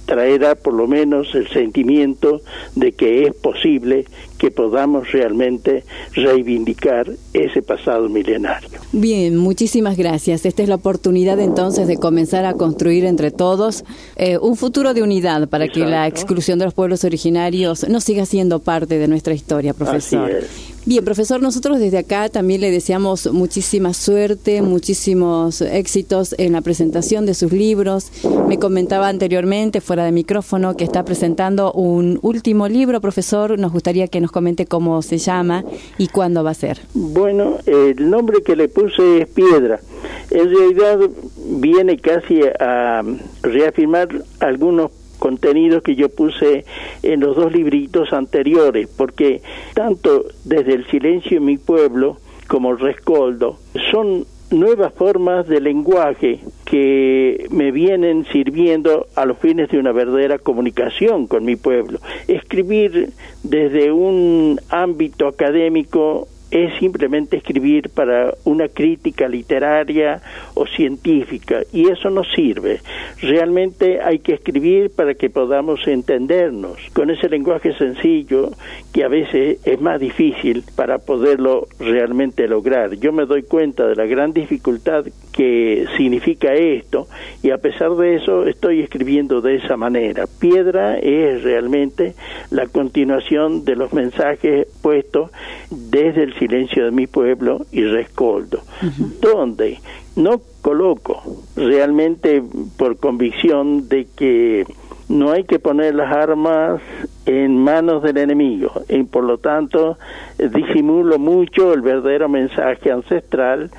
traerá por lo menos el sentimiento de que es posible que podamos realmente reivindicar ese pasado milenario. Bien, muchísimas gracias. Esta es la oportunidad entonces de comenzar a construir entre todos eh, un futuro de unidad para Exacto. que la exclusión de los pueblos originarios no siga siendo parte de nuestra historia, profesor. Así es. Bien, profesor, nosotros desde acá también le deseamos muchísima suerte, muchísimos éxitos en la presentación de sus libros. Me comentaba anteriormente, fuera de micrófono, que está presentando un último libro, profesor. Nos gustaría que nos comente cómo se llama y cuándo va a ser. Bueno, el nombre que le puse es Piedra. En realidad viene casi a reafirmar algunos contenidos que yo puse en los dos libritos anteriores, porque tanto desde El silencio en mi pueblo como Rescoldo son nuevas formas de lenguaje que me vienen sirviendo a los fines de una verdadera comunicación con mi pueblo. Escribir desde un ámbito académico es simplemente escribir para una crítica literaria o científica, y eso no sirve. Realmente hay que escribir para que podamos entendernos con ese lenguaje sencillo que a veces es más difícil para poderlo realmente lograr. Yo me doy cuenta de la gran dificultad que significa esto, y a pesar de eso estoy escribiendo de esa manera. Piedra es realmente la continuación de los mensajes puestos desde El silencio de mi pueblo y Rescoldo, uh-huh. donde no coloco realmente por convicción de que no hay que poner las armas en manos del enemigo, y por lo tanto disimulo mucho el verdadero mensaje ancestral,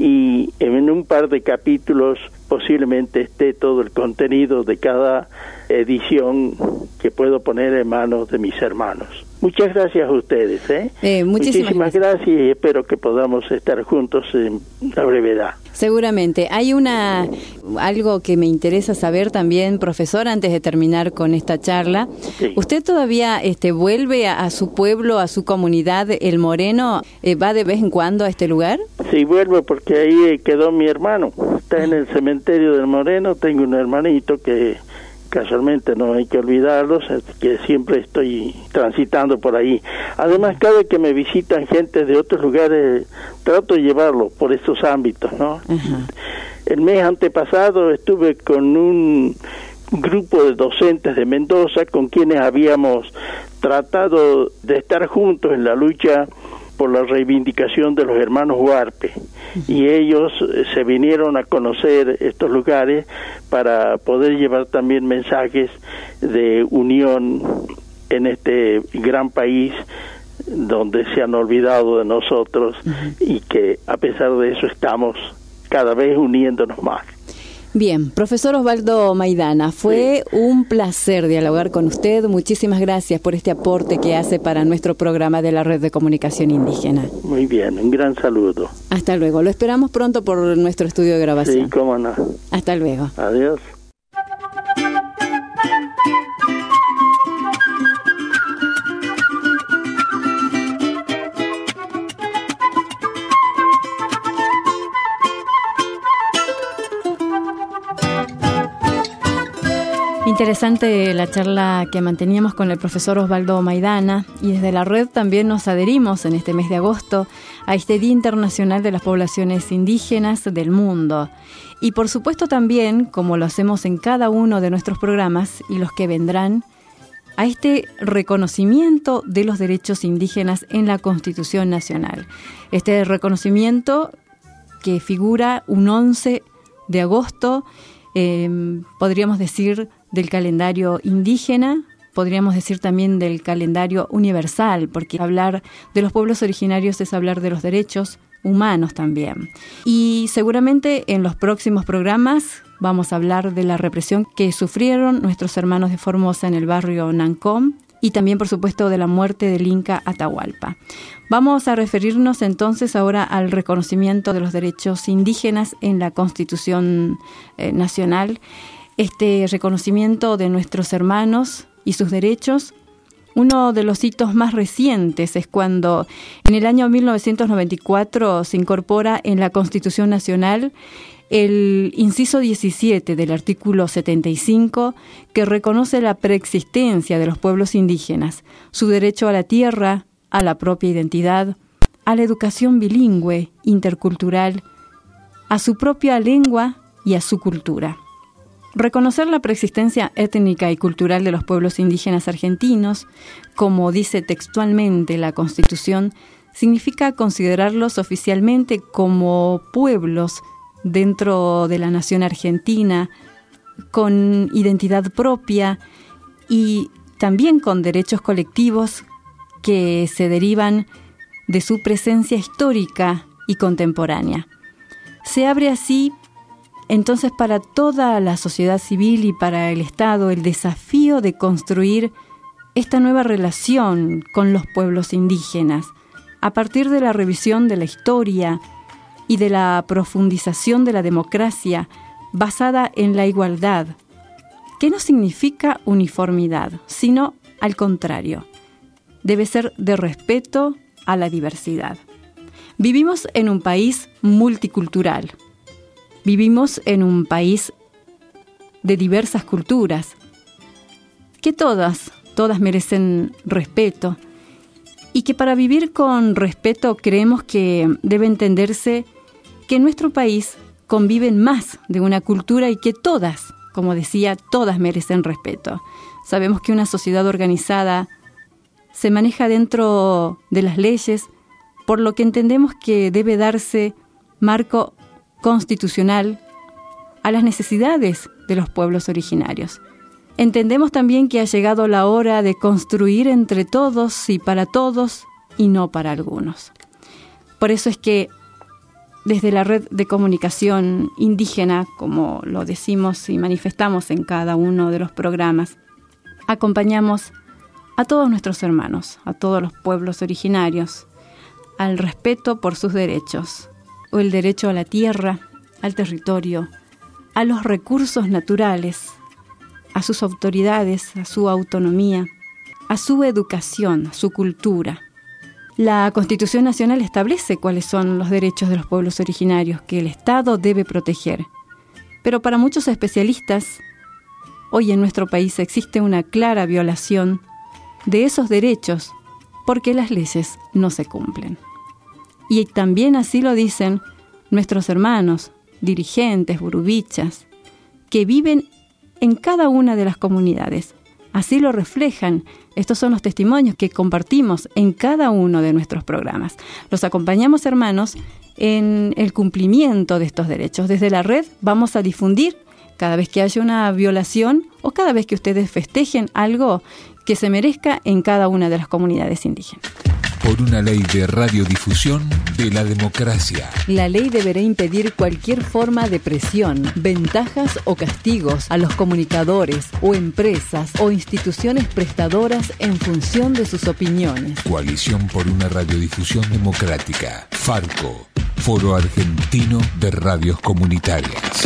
y en un par de capítulos posiblemente esté todo el contenido de cada edición que puedo poner en manos de mis hermanos. Muchas gracias a ustedes. ¿eh? Eh, muchísimas, muchísimas gracias. gracias y espero que podamos estar juntos en la brevedad. Seguramente. Hay una algo que me interesa saber también, profesor, antes de terminar con esta charla. Sí. ¿Usted todavía este, vuelve a, a su pueblo, a su comunidad, El Moreno? Eh, ¿Va de vez en cuando a este lugar? Sí, vuelvo porque ahí quedó mi hermano. Está en el cementerio del Moreno. Tengo un hermanito que casualmente no hay que olvidarlos, que siempre estoy transitando por ahí. Además, cada vez que me visitan gente de otros lugares, trato de llevarlos por estos ámbitos, ¿no? Uh-huh. El mes antepasado estuve con un grupo de docentes de Mendoza con quienes habíamos tratado de estar juntos en la lucha por la reivindicación de los hermanos Huarpe, y ellos se vinieron a conocer estos lugares para poder llevar también mensajes de unión en este gran país donde se han olvidado de nosotros, uh-huh. y que a pesar de eso estamos cada vez uniéndonos más. Bien, profesor Osvaldo Maidana, fue sí. un placer dialogar con usted. Muchísimas gracias por este aporte que hace para nuestro programa de la Red de Comunicación Indígena. Muy bien, un gran saludo. Hasta luego, lo esperamos pronto por nuestro estudio de grabación. Sí, cómo no. Hasta luego. Adiós. Interesante la charla que manteníamos con el profesor Osvaldo Maidana, y desde la red también nos adherimos en este mes de agosto a este Día Internacional de las Poblaciones Indígenas del Mundo. Y por supuesto también, como lo hacemos en cada uno de nuestros programas y los que vendrán, a este reconocimiento de los derechos indígenas en la Constitución Nacional. Este reconocimiento que figura un once de agosto, eh, podríamos decir, del calendario indígena, podríamos decir también del calendario universal, porque hablar de los pueblos originarios es hablar de los derechos humanos también. Y seguramente en los próximos programas vamos a hablar de la represión que sufrieron nuestros hermanos de Formosa en el barrio Nancón, y también, por supuesto, de la muerte del Inca Atahualpa. Vamos a referirnos entonces ahora al reconocimiento de los derechos indígenas en la Constitución eh, Nacional. Este reconocimiento de nuestros hermanos y sus derechos, uno de los hitos más recientes es cuando en el año mil novecientos noventa y cuatro se incorpora en la Constitución Nacional el inciso diecisiete del artículo setenta y cinco, que reconoce la preexistencia de los pueblos indígenas, su derecho a la tierra, a la propia identidad, a la educación bilingüe, intercultural, a su propia lengua y a su cultura. Reconocer la preexistencia étnica y cultural de los pueblos indígenas argentinos, como dice textualmente la Constitución, significa considerarlos oficialmente como pueblos dentro de la nación argentina, con identidad propia y también con derechos colectivos que se derivan de su presencia histórica y contemporánea. Se abre así, entonces, para toda la sociedad civil y para el Estado el desafío de construir esta nueva relación con los pueblos indígenas, a partir de la revisión de la historia y de la profundización de la democracia basada en la igualdad, que no significa uniformidad, sino al contrario, debe ser de respeto a la diversidad. Vivimos en un país multicultural, vivimos en un país de diversas culturas, que todas, todas merecen respeto, y que para vivir con respeto creemos que debe entenderse que en nuestro país conviven más de una cultura y que todas, como decía, todas merecen respeto. Sabemos que una sociedad organizada se maneja dentro de las leyes, por lo que entendemos que debe darse marco constitucional a las necesidades de los pueblos originarios. Entendemos también que ha llegado la hora de construir entre todos y para todos y no para algunos. Por eso es que desde la red de comunicación indígena, como lo decimos y manifestamos en cada uno de los programas, acompañamos a todos nuestros hermanos, a todos los pueblos originarios, al respeto por sus derechos, o el derecho a la tierra, al territorio, a los recursos naturales, a sus autoridades, a su autonomía, a su educación, a su cultura. La Constitución Nacional establece cuáles son los derechos de los pueblos originarios que el Estado debe proteger. Pero para muchos especialistas, hoy en nuestro país existe una clara violación de esos derechos porque las leyes no se cumplen. Y también así lo dicen nuestros hermanos, dirigentes, burubichas, que viven en cada una de las comunidades. Así lo reflejan. Estos son los testimonios que compartimos en cada uno de nuestros programas. Los acompañamos, hermanos, en el cumplimiento de estos derechos. Desde la red vamos a difundir cada vez que haya una violación o cada vez que ustedes festejen algo que se merezca en cada una de las comunidades indígenas. Por una ley de radiodifusión de la democracia. La ley deberá impedir cualquier forma de presión, ventajas o castigos a los comunicadores o empresas o instituciones prestadoras en función de sus opiniones. Coalición por una radiodifusión democrática. Farco, Foro Argentino de Radios Comunitarias.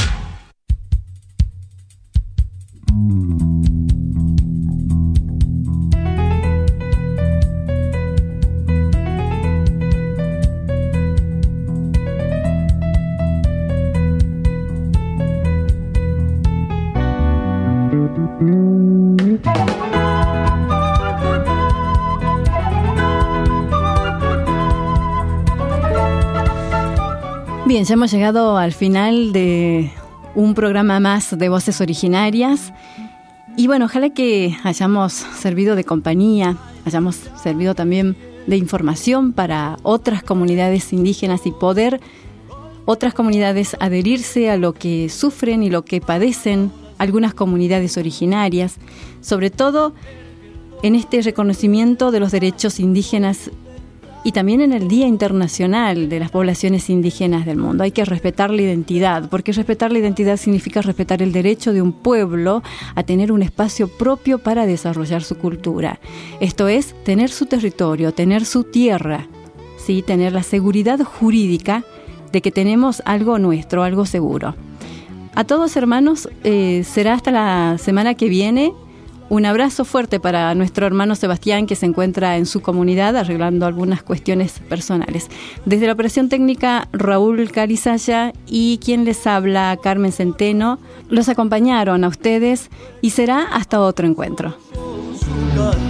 Bien, ya hemos llegado al final de un programa más de Voces Originarias y bueno, ojalá que hayamos servido de compañía, hayamos servido también de información para otras comunidades indígenas y poder otras comunidades adherirse a lo que sufren y lo que padecen algunas comunidades originarias, sobre todo en este reconocimiento de los derechos indígenas y también en el Día Internacional de las Poblaciones Indígenas del Mundo. Hay que respetar la identidad, porque respetar la identidad significa respetar el derecho de un pueblo a tener un espacio propio para desarrollar su cultura. Esto es, tener su territorio, tener su tierra, ¿sí? Tener la seguridad jurídica de que tenemos algo nuestro, algo seguro. A todos, hermanos, eh, será hasta la semana que viene. Un abrazo fuerte para nuestro hermano Sebastián, que se encuentra en su comunidad arreglando algunas cuestiones personales. Desde la operación técnica, Raúl Carizaya y quien les habla, Carmen Centeno, los acompañaron a ustedes y será hasta otro encuentro.